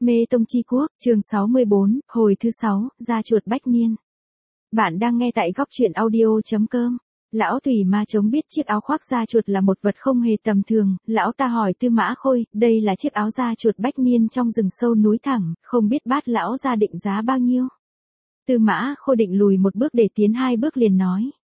Mê Tông Chi Quốc, chương 64, hồi thứ 6, da chuột bách niên. Bạn đang nghe tại góc truyện audio.com. Lão Tùy Ma Chống biết chiếc áo khoác da chuột là một vật không hề tầm thường, lão ta hỏi Tư Mã Khôi, đây là chiếc áo da chuột bách niên trong rừng sâu núi thẳm, không biết bát lão ra định giá bao nhiêu. Tư Mã Khôi định lùi một bước để tiến hai bước liền nói.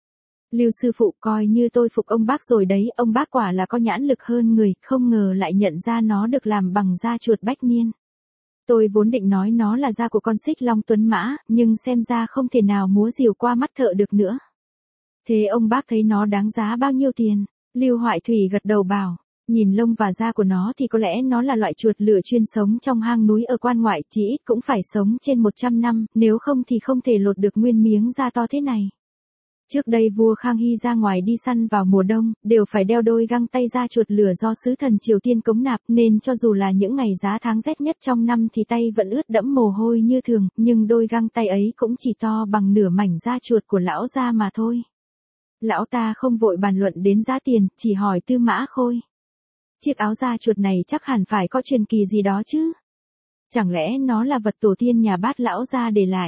Lưu sư phụ coi như tôi phục ông bác rồi đấy, ông bác quả là có nhãn lực hơn người, không ngờ lại nhận ra nó được làm bằng da chuột bách niên. Tôi vốn định nói nó là da của con xích long tuấn mã, nhưng xem ra không thể nào múa rìu qua mắt thợ được nữa. Thế ông bác thấy nó đáng giá bao nhiêu tiền? Lưu Hoại Thủy gật đầu bảo, nhìn lông và da của nó thì có lẽ nó là loại chuột lửa chuyên sống trong hang núi ở quan ngoại, chỉ ít cũng phải sống trên 100 năm, nếu không thì không thể lột được nguyên miếng da to thế này. Trước đây vua Khang Hy ra ngoài đi săn vào mùa đông, đều phải đeo đôi găng tay da chuột lửa do sứ thần Triều Tiên cống nạp, nên cho dù là những ngày giá tháng rét nhất trong năm thì tay vẫn ướt đẫm mồ hôi như thường, nhưng đôi găng tay ấy cũng chỉ to bằng nửa mảnh da chuột của lão gia mà thôi. Lão ta không vội bàn luận đến giá tiền, chỉ hỏi Tư Mã Khôi. Chiếc áo da chuột này chắc hẳn phải có truyền kỳ gì đó chứ? Chẳng lẽ nó là vật tổ tiên nhà Bát lão gia để lại?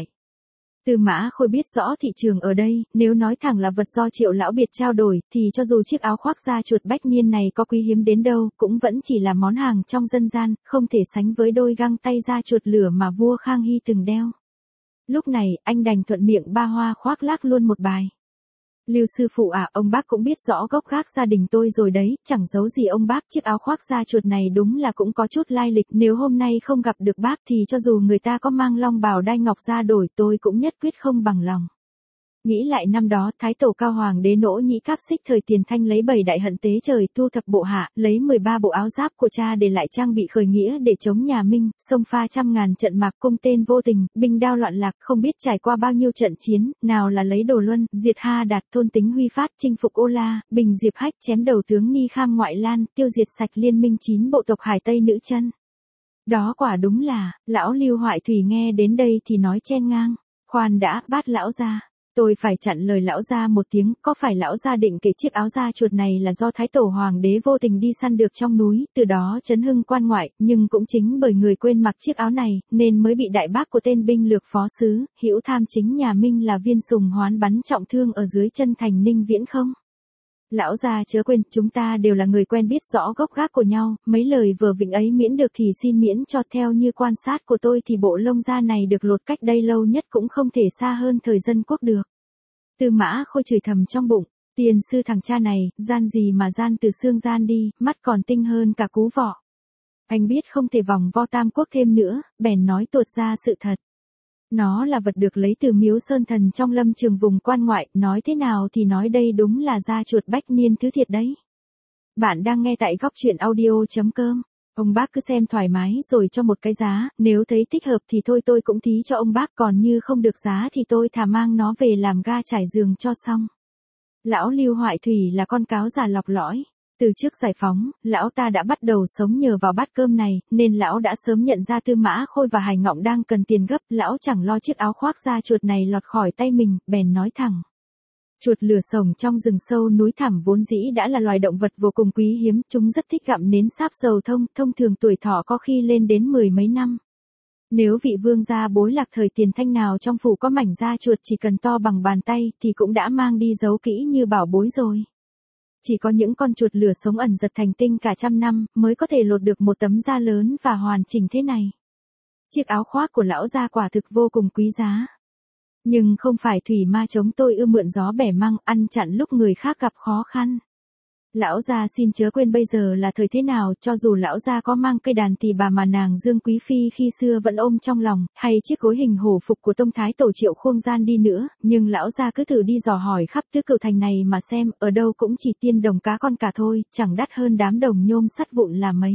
Tư Mã Khôi biết rõ thị trường ở đây, nếu nói thẳng là vật do Triệu lão biệt trao đổi, thì cho dù chiếc áo khoác da chuột bách niên này có quý hiếm đến đâu, cũng vẫn chỉ là món hàng trong dân gian, không thể sánh với đôi găng tay da chuột lửa mà vua Khang Hy từng đeo. Lúc này, anh đành thuận miệng ba hoa khoác lác luôn một bài. Lưu sư phụ à, ông bác cũng biết rõ gốc gác gia đình tôi rồi đấy, chẳng giấu gì ông bác, chiếc áo khoác da chuột này đúng là cũng có chút lai lịch, nếu hôm nay không gặp được bác thì cho dù người ta có mang long bào đai ngọc ra đổi tôi cũng nhất quyết không bằng lòng. Nghĩ lại năm đó, Thái Tổ Cao Hoàng đế Nỗ Nhĩ Cáp Xích thời Tiền Thanh lấy 7 đại hận tế trời, thu thập bộ hạ, lấy 13 bộ áo giáp của cha để lại trang bị khởi nghĩa để chống nhà Minh, xông pha trăm ngàn trận mạc cung tên vô tình, binh đao loạn lạc, không biết trải qua bao nhiêu trận chiến, nào là lấy Đồ Luân, diệt Ha Đạt, thôn tính Huy Phát, chinh phục Ô La, bình Diệp Hách, chém đầu tướng Ni Kham Ngoại Lan, tiêu diệt sạch liên minh 9 bộ tộc Hải Tây Nữ Chân. Đó quả đúng là, lão Lưu Hoại Thủy nghe đến đây thì nói chen ngang, khoan đã, Bát lão gia. Tôi phải chặn lời lão gia một tiếng, có phải lão gia định kể chiếc áo da chuột này là do Thái Tổ Hoàng đế vô tình đi săn được trong núi, từ đó chấn hưng quan ngoại, nhưng cũng chính bởi người quên mặc chiếc áo này, nên mới bị đại bác của tên binh lược phó sứ, hữu tham chính nhà Minh là Viên Sùng Hoán bắn trọng thương ở dưới chân thành Ninh Viễn không? Lão gia chớ quên, chúng ta đều là người quen biết rõ gốc gác của nhau, mấy lời vừa vịnh ấy miễn được thì xin miễn cho, theo như quan sát của tôi thì bộ lông da này được lột cách đây lâu nhất cũng không thể xa hơn thời Dân Quốc được. Tư Mã Khôi chửi thầm trong bụng, tiền sư thằng cha này, gian gì mà gian từ xương gian đi, mắt còn tinh hơn cả cú vọ. Anh biết không thể vòng vo Tam Quốc thêm nữa, bèn nói tuột ra sự thật. Nó là vật được lấy từ miếu sơn thần trong lâm trường vùng quan ngoại, nói thế nào thì nói đây đúng là da chuột bách niên thứ thiệt đấy. Bạn đang nghe tại góc truyện audio.com. Ông bác cứ xem thoải mái rồi cho một cái giá, nếu thấy thích hợp thì thôi tôi cũng thí cho ông bác, còn như không được giá thì tôi thà mang nó về làm ga trải giường cho xong. Lão Lưu Hoại Thủy là con cáo già lọc lõi. Từ trước giải phóng, lão ta đã bắt đầu sống nhờ vào bát cơm này, nên lão đã sớm nhận ra Tư Mã Khôi và Hải Ngọng đang cần tiền gấp, lão chẳng lo chiếc áo khoác da chuột này lọt khỏi tay mình, bèn nói thẳng. Chuột lửa sống trong rừng sâu núi thẳm vốn dĩ đã là loài động vật vô cùng quý hiếm, chúng rất thích gặm nến sáp dầu thông thường tuổi thọ có khi lên đến 10 mấy năm. Nếu vị vương gia bối lạc thời Tiền Thanh nào trong phủ có mảnh da chuột chỉ cần to bằng bàn tay thì cũng đã mang đi giấu kỹ như bảo bối rồi. Chỉ có những con chuột lửa sống ẩn giật thành tinh cả trăm năm mới có thể lột được một tấm da lớn và hoàn chỉnh thế này. Chiếc áo khoác của lão gia quả thực vô cùng quý giá. Nhưng không phải Thủy Ma Chống tôi ưa mượn gió bẻ măng, ăn chặn lúc người khác gặp khó khăn. Lão gia xin chớ quên bây giờ là thời thế nào, cho dù lão gia có mang cây đàn tỳ bà mà nàng Dương Quý Phi khi xưa vẫn ôm trong lòng, hay chiếc gối hình hổ phục của Tông Thái Tổ Triệu Khuông Gian đi nữa, nhưng lão gia cứ thử đi dò hỏi khắp Tứ Cửu Thành này mà xem, ở đâu cũng chỉ tiên đồng cá con cả thôi, chẳng đắt hơn đám đồng nhôm sắt vụn là mấy.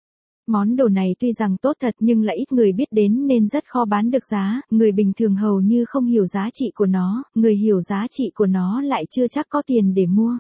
Món đồ này tuy rằng tốt thật nhưng lại ít người biết đến nên rất khó bán được giá, người bình thường hầu như không hiểu giá trị của nó, người hiểu giá trị của nó lại chưa chắc có tiền để mua.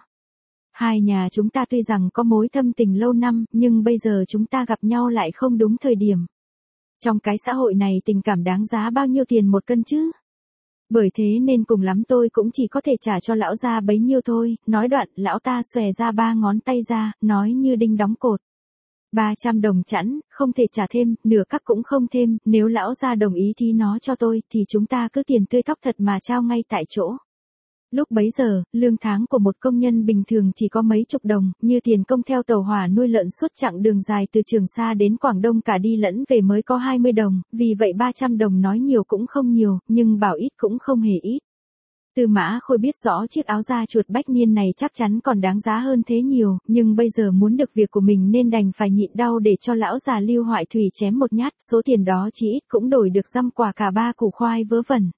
Hai nhà chúng ta tuy rằng có mối thâm tình lâu năm, nhưng bây giờ chúng ta gặp nhau lại không đúng thời điểm. Trong cái xã hội này tình cảm đáng giá bao nhiêu tiền một cân chứ? Bởi thế nên cùng lắm tôi cũng chỉ có thể trả cho lão gia bấy nhiêu thôi, nói đoạn, lão ta xòe ra 3 ngón tay ra, nói như đinh đóng cột. 300 đồng chẵn, không thể trả thêm, nửa cắc cũng không thêm, nếu lão gia đồng ý thì nó cho tôi, thì chúng ta cứ tiền tươi thóc thật mà trao ngay tại chỗ. Lúc bấy giờ, lương tháng của một công nhân bình thường chỉ có mấy chục đồng, như tiền công theo tàu hỏa nuôi lợn suốt chặng đường dài từ Trường Sa đến Quảng Đông cả đi lẫn về mới có 20 đồng, vì vậy 300 đồng nói nhiều cũng không nhiều, nhưng bảo ít cũng không hề ít. Tư Mã Khôi biết rõ chiếc áo da chuột bách niên này chắc chắn còn đáng giá hơn thế nhiều, nhưng bây giờ muốn được việc của mình nên đành phải nhịn đau để cho lão già Lưu Hoại Thủy chém một nhát, số tiền đó chỉ ít cũng đổi được dăm quả cả 3 củ khoai vớ vẩn.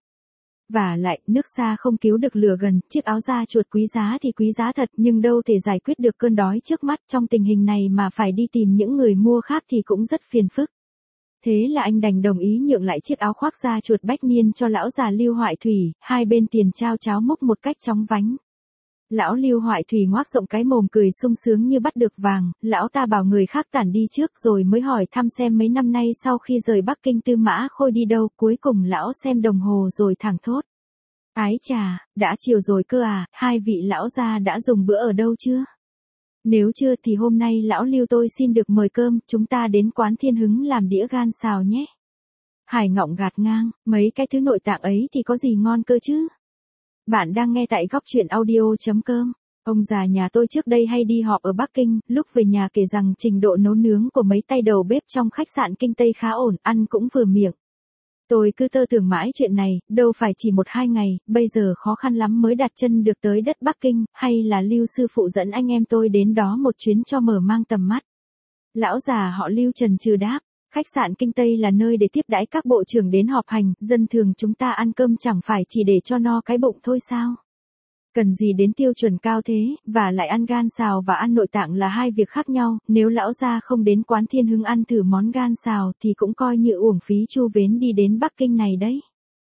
Và lại, nước xa không cứu được lửa gần, chiếc áo da chuột quý giá thì quý giá thật, nhưng đâu thể giải quyết được cơn đói trước mắt, trong tình hình này mà phải đi tìm những người mua khác thì cũng rất phiền phức. Thế là anh đành đồng ý nhượng lại chiếc áo khoác da chuột bách niên cho lão già Lưu Hoại Thủy, hai bên tiền trao cháo múc một cách chóng vánh. Lão Lưu Hoại Thủy ngoác rộng cái mồm cười sung sướng như bắt được vàng, lão ta bảo người khác tản đi trước rồi mới hỏi thăm xem mấy năm nay sau khi rời Bắc Kinh Tư Mã Khôi đi đâu, cuối cùng lão xem đồng hồ rồi thẳng thốt. Ái chà, đã chiều rồi cơ à, hai vị lão gia đã dùng bữa ở đâu chưa? Nếu chưa thì hôm nay lão Lưu tôi xin được mời cơm, chúng ta đến quán Thiên Hứng làm đĩa gan xào nhé. Hải Ngọng gạt ngang, mấy cái thứ nội tạng ấy thì có gì ngon cơ chứ? Bạn đang nghe tại góc truyện audio.com. Ông già nhà tôi trước đây hay đi họp ở Bắc Kinh, lúc về nhà kể rằng trình độ nấu nướng của mấy tay đầu bếp trong khách sạn Kinh Tây khá ổn, ăn cũng vừa miệng. Tôi cứ tơ tưởng mãi chuyện này, đâu phải chỉ 1-2 ngày, bây giờ khó khăn lắm mới đặt chân được tới đất Bắc Kinh, hay là Lưu sư phụ dẫn anh em tôi đến đó một chuyến cho mở mang tầm mắt. Lão già họ Lưu chần chừ đáp, khách sạn Kinh Tây là nơi để tiếp đãi các bộ trưởng đến họp hành, dân thường chúng ta ăn cơm chẳng phải chỉ để cho no cái bụng thôi sao? Cần gì đến tiêu chuẩn cao thế, và lại ăn gan xào và ăn nội tạng là hai việc khác nhau, nếu lão gia không đến quán Thiên Hứng ăn thử món gan xào thì cũng coi như uổng phí chu vến đi đến Bắc Kinh này đấy.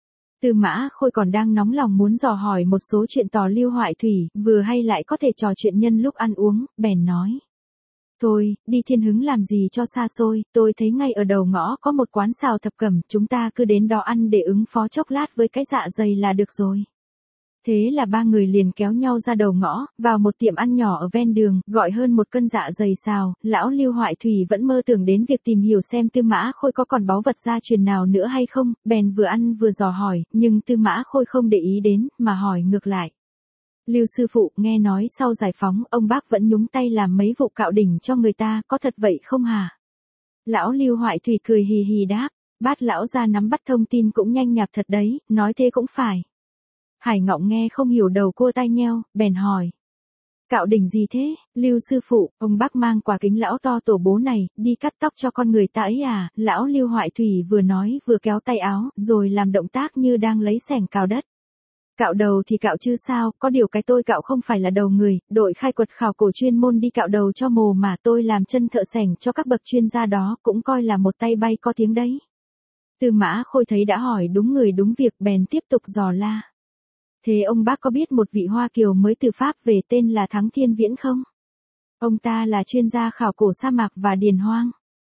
Tư Mã Khôi còn đang nóng lòng muốn dò hỏi một số chuyện tò Lưu Hoại Thủy, vừa hay lại có thể trò chuyện nhân lúc ăn uống, bèn nói. Thôi, đi Thiên Hứng làm gì cho xa xôi, tôi thấy ngay ở đầu ngõ có một quán xào thập cẩm, chúng ta cứ đến đó ăn để ứng phó chốc lát với cái dạ dày là được rồi. Thế là ba người liền kéo nhau ra đầu ngõ, vào một tiệm ăn nhỏ ở ven đường, gọi hơn một cân dạ dày xào, lão Lưu Hoại Thủy vẫn mơ tưởng đến việc tìm hiểu xem Tư Mã Khôi có còn báu vật gia truyền nào nữa hay không, bèn vừa ăn vừa dò hỏi, nhưng Tư Mã Khôi không để ý đến, mà hỏi ngược lại. Lưu sư phụ, nghe nói sau giải phóng, ông bác vẫn nhúng tay làm mấy vụ cạo đỉnh cho người ta, có thật vậy không hả? Lão Lưu Hoại Thủy cười hì hì đáp, bát lão ra nắm bắt thông tin cũng nhanh nhạp thật đấy, nói thế cũng phải. Hải Ngọng nghe không hiểu đầu cua tai nheo, bèn hỏi. Cạo đỉnh gì thế, Lưu sư phụ, ông bác mang quả kính lão to tổ bố này, đi cắt tóc cho con người ta ấy à, lão Lưu Hoại Thủy vừa nói vừa kéo tay áo, rồi làm động tác như đang lấy xẻng cào đất. Cạo đầu thì cạo chứ sao, có điều cái tôi cạo không phải là đầu người, đội khai quật khảo cổ chuyên môn đi cạo đầu cho mồ mà tôi làm chân thợ xẻng cho các bậc chuyên gia đó, cũng coi là một tay bay có tiếng đấy. Tư Mã Khôi thấy đã hỏi đúng người đúng việc bèn tiếp tục dò la. Thế ông bác có biết một vị Hoa Kiều mới từ Pháp về tên là Thắng Thiên Viễn không? Ông ta là chuyên gia khảo cổ sa mạc và điền hoang.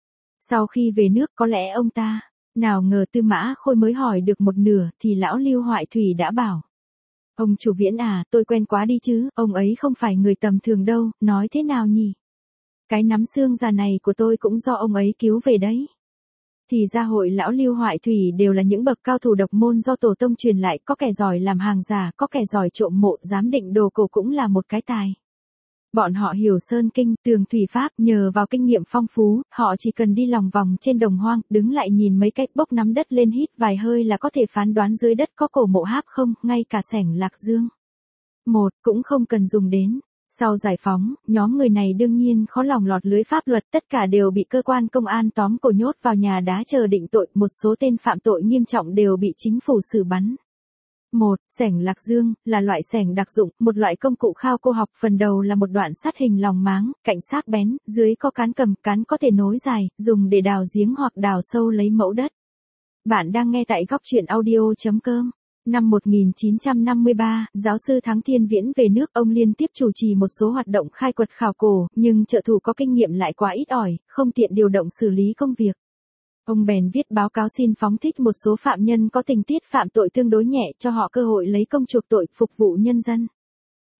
Sau khi về nước có lẽ ông ta, nào ngờ Tư Mã Khôi mới hỏi được một nửa thì lão Lưu Hoại Thủy đã bảo. Ông chủ Viễn à, tôi quen quá đi chứ, ông ấy không phải người tầm thường đâu, nói thế nào nhỉ? Cái nắm xương già này của tôi cũng do ông ấy cứu về đấy. Thì ra hội lão Lưu Hoại Thủy đều là những bậc cao thủ độc môn do tổ tông truyền lại, có kẻ giỏi làm hàng giả, có kẻ giỏi trộm mộ, giám định đồ cổ cũng là một cái tài. Bọn họ hiểu sơn kinh, tường thủy pháp, nhờ vào kinh nghiệm phong phú, họ chỉ cần đi lòng vòng trên đồng hoang, đứng lại nhìn mấy cách bốc nắm đất lên hít vài hơi là có thể phán đoán dưới đất có cổ mộ háp không, ngay cả xẻng Lạc Dương. Cũng không cần dùng đến. Sau giải phóng, nhóm người này đương nhiên khó lòng lọt lưới pháp luật, tất cả đều bị cơ quan công an tóm cổ nhốt vào nhà đá chờ định tội, một số tên phạm tội nghiêm trọng đều bị chính phủ xử bắn. Xẻng Lạc Dương, là loại xẻng đặc dụng, một loại công cụ khao cô học, phần đầu là một đoạn sắt hình lòng máng, cạnh sắc bén, dưới có cán cầm, cán có thể nối dài, dùng để đào giếng hoặc đào sâu lấy mẫu đất. Bạn đang nghe tại góc truyện audio.com. Năm 1953, giáo sư Thắng Thiên Viễn về nước, ông liên tiếp chủ trì một số hoạt động khai quật khảo cổ, nhưng trợ thủ có kinh nghiệm lại quá ít ỏi, không tiện điều động xử lý công việc. Ông bèn viết báo cáo xin phóng thích một số phạm nhân có tình tiết phạm tội tương đối nhẹ cho họ cơ hội lấy công chuộc tội, phục vụ nhân dân.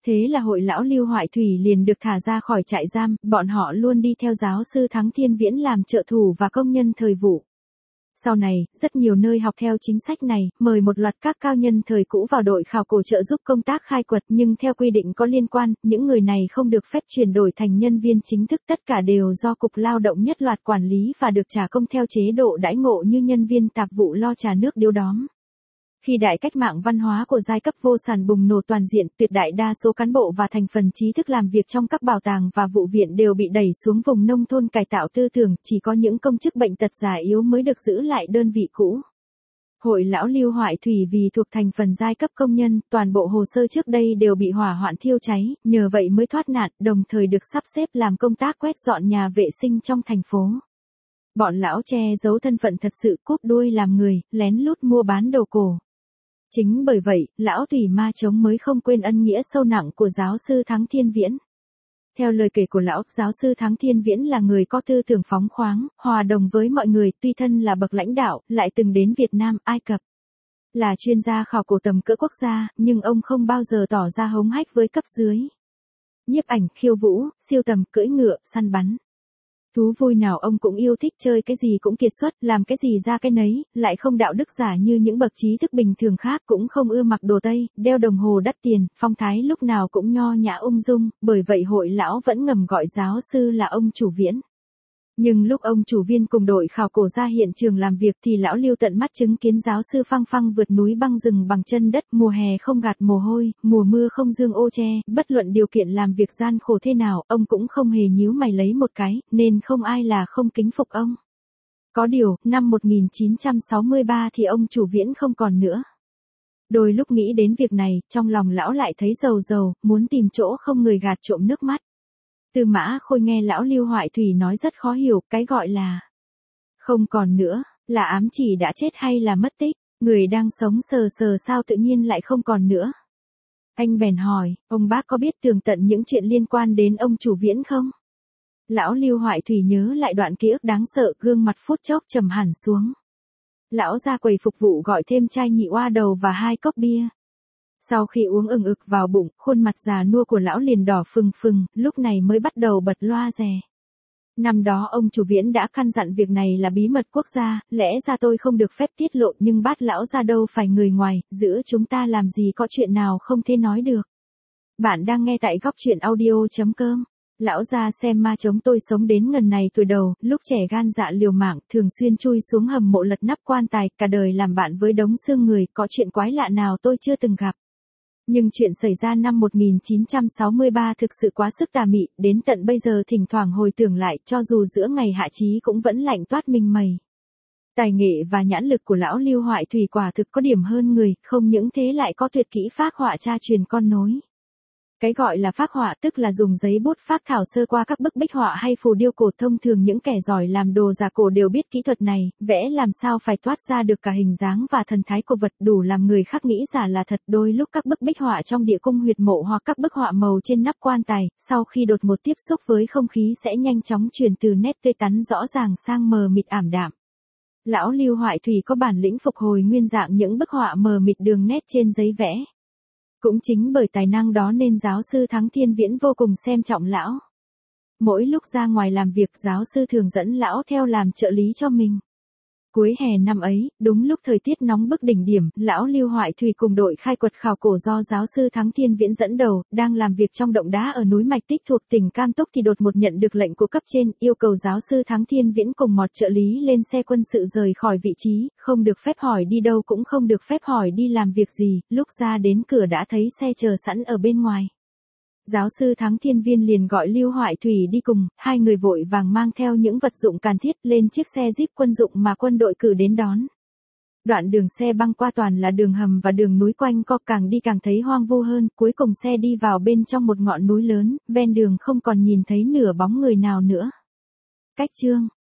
Thế là hội lão Lưu Hoại Thủy liền được thả ra khỏi trại giam, bọn họ luôn đi theo giáo sư Thắng Thiên Viễn làm trợ thủ và công nhân thời vụ. Sau này, rất nhiều nơi học theo chính sách này, mời một loạt các cao nhân thời cũ vào đội khảo cổ trợ giúp công tác khai quật, nhưng theo quy định có liên quan, những người này không được phép chuyển đổi thành nhân viên chính thức, tất cả đều do Cục Lao động Nhất Loạt quản lý và được trả công theo chế độ đãi ngộ như nhân viên tạp vụ lo trà nước điếu đóm. Khi đại cách mạng văn hóa của giai cấp vô sản bùng nổ toàn diện, tuyệt đại đa số cán bộ và thành phần trí thức làm việc trong các bảo tàng và vụ viện đều bị đẩy xuống vùng nông thôn cải tạo tư tưởng, chỉ có những công chức bệnh tật già yếu mới được giữ lại đơn vị cũ. Hội lão Lưu Hoại Thủy vì thuộc thành phần giai cấp công nhân, toàn bộ hồ sơ trước đây đều bị hỏa hoạn thiêu cháy, nhờ vậy mới thoát nạn, đồng thời được sắp xếp làm công tác quét dọn nhà vệ sinh trong thành phố. Bọn lão che giấu thân phận thật sự, cúp đuôi làm người, lén lút mua bán đồ cổ. Chính bởi vậy, lão Thủy Ma Chống mới không quên ân nghĩa sâu nặng của giáo sư Thắng Thiên Viễn. Theo lời kể của lão, giáo sư Thắng Thiên Viễn là người có tư tưởng phóng khoáng, hòa đồng với mọi người, tuy thân là bậc lãnh đạo, lại từng đến Việt Nam, Ai Cập. Là chuyên gia khảo cổ tầm cỡ quốc gia, nhưng ông không bao giờ tỏ ra hống hách với cấp dưới. Nhiếp ảnh, khiêu vũ, siêu tầm, cưỡi ngựa, săn bắn. Thú vui nào ông cũng yêu thích, chơi cái gì cũng kiệt xuất, làm cái gì ra cái nấy, lại không đạo đức giả như những bậc trí thức bình thường khác, cũng không ưa mặc đồ Tây, đeo đồng hồ đắt tiền, phong thái lúc nào cũng nho nhã ung dung, bởi vậy hội lão vẫn ngầm gọi giáo sư là ông chủ Viễn. Nhưng lúc ông chủ Viên cùng đội khảo cổ ra hiện trường làm việc thì lão Lưu tận mắt chứng kiến giáo sư phăng phăng vượt núi băng rừng bằng chân đất, mùa hè không gạt mồ hôi, mùa mưa không dương ô che, bất luận điều kiện làm việc gian khổ thế nào, ông cũng không hề nhíu mày lấy một cái, nên không ai là không kính phục ông. Có điều, năm 1963 thì ông chủ Viễn không còn nữa. Đôi lúc nghĩ đến việc này, trong lòng lão lại thấy rầu rầu, muốn tìm chỗ không người gạt trộm nước mắt. Tư Mã Khôi nghe lão Lưu Hoại Thủy nói rất khó hiểu, cái gọi là không còn nữa, là ám chỉ đã chết hay là mất tích, người đang sống sờ sờ sao tự nhiên lại không còn nữa. Anh bèn hỏi, ông bác có biết tường tận những chuyện liên quan đến ông chủ Viễn không? Lão Lưu Hoại Thủy nhớ lại đoạn ký ức đáng sợ, gương mặt phút chốc trầm hẳn xuống. Lão ra quầy phục vụ gọi thêm chai nhị oa đầu và 2 cốc bia. Sau khi uống ừng ực vào bụng, khuôn mặt già nua của lão liền đỏ phừng phừng, lúc này mới bắt đầu bật loa rè. Năm đó ông chủ Viễn đã căn dặn việc này là bí mật quốc gia, lẽ ra tôi không được phép tiết lộ, nhưng bát lão ra đâu phải người ngoài, giữa chúng ta làm gì có chuyện nào không thể nói được. Bạn đang nghe tại góc truyện audio.com. Lão gia xem ma chống tôi sống đến ngần này tuổi đầu, lúc trẻ gan dạ liều mạng, thường xuyên chui xuống hầm mộ lật nắp quan tài, cả đời làm bạn với đống xương người, có chuyện quái lạ nào tôi chưa từng gặp. Nhưng chuyện xảy ra năm 1963 thực sự quá sức tà mị, đến tận bây giờ thỉnh thoảng hồi tưởng lại, cho dù giữa ngày hạ chí cũng vẫn lạnh toát mình mẩy. Tài nghệ và nhãn lực của lão Lưu Hoại Thủy quả thực có điểm hơn người, không những thế lại có tuyệt kỹ phác họa cha truyền con nối. Cái gọi là phác họa tức là dùng giấy bút phác thảo sơ qua các bức bích họa hay phù điêu cổ, thông thường những kẻ giỏi làm đồ giả cổ đều biết kỹ thuật này, vẽ làm sao phải toát ra được cả hình dáng và thần thái của vật, đủ làm người khác nghĩ giả là thật. Đôi lúc các bức bích họa trong địa cung huyệt mộ hoặc các bức họa màu trên nắp quan tài, sau khi đột ngột tiếp xúc với không khí sẽ nhanh chóng chuyển từ nét tươi tắn rõ ràng sang mờ mịt ảm đạm. Lão Lưu Hoại Thủy có bản lĩnh phục hồi nguyên dạng những bức họa mờ mịt đường nét trên giấy vẽ. Cũng chính bởi tài năng đó nên giáo sư Thắng Thiên Viễn vô cùng xem trọng lão. Mỗi lúc ra ngoài làm việc, giáo sư thường dẫn lão theo làm trợ lý cho mình. Cuối hè năm ấy, đúng lúc thời tiết nóng bức đỉnh điểm, lão Lưu Hoại Thủy cùng đội khai quật khảo cổ do giáo sư Thắng Thiên Viễn dẫn đầu, đang làm việc trong động đá ở núi Mạch Tích thuộc tỉnh Cam Túc thì đột ngột nhận được lệnh của cấp trên, yêu cầu giáo sư Thắng Thiên Viễn cùng một trợ lý lên xe quân sự rời khỏi vị trí, không được phép hỏi đi đâu cũng không được phép hỏi đi làm việc gì, lúc ra đến cửa đã thấy xe chờ sẵn ở bên ngoài. Giáo sư Thắng Thiên Viên liền gọi Lưu Hoại Thủy đi cùng, hai người vội vàng mang theo những vật dụng cần thiết lên chiếc xe Jeep quân dụng mà quân đội cử đến đón. Đoạn đường xe băng qua toàn là đường hầm và đường núi quanh co, càng đi càng thấy hoang vu hơn, cuối cùng xe đi vào bên trong một ngọn núi lớn, ven đường không còn nhìn thấy nửa bóng người nào nữa. Cách chương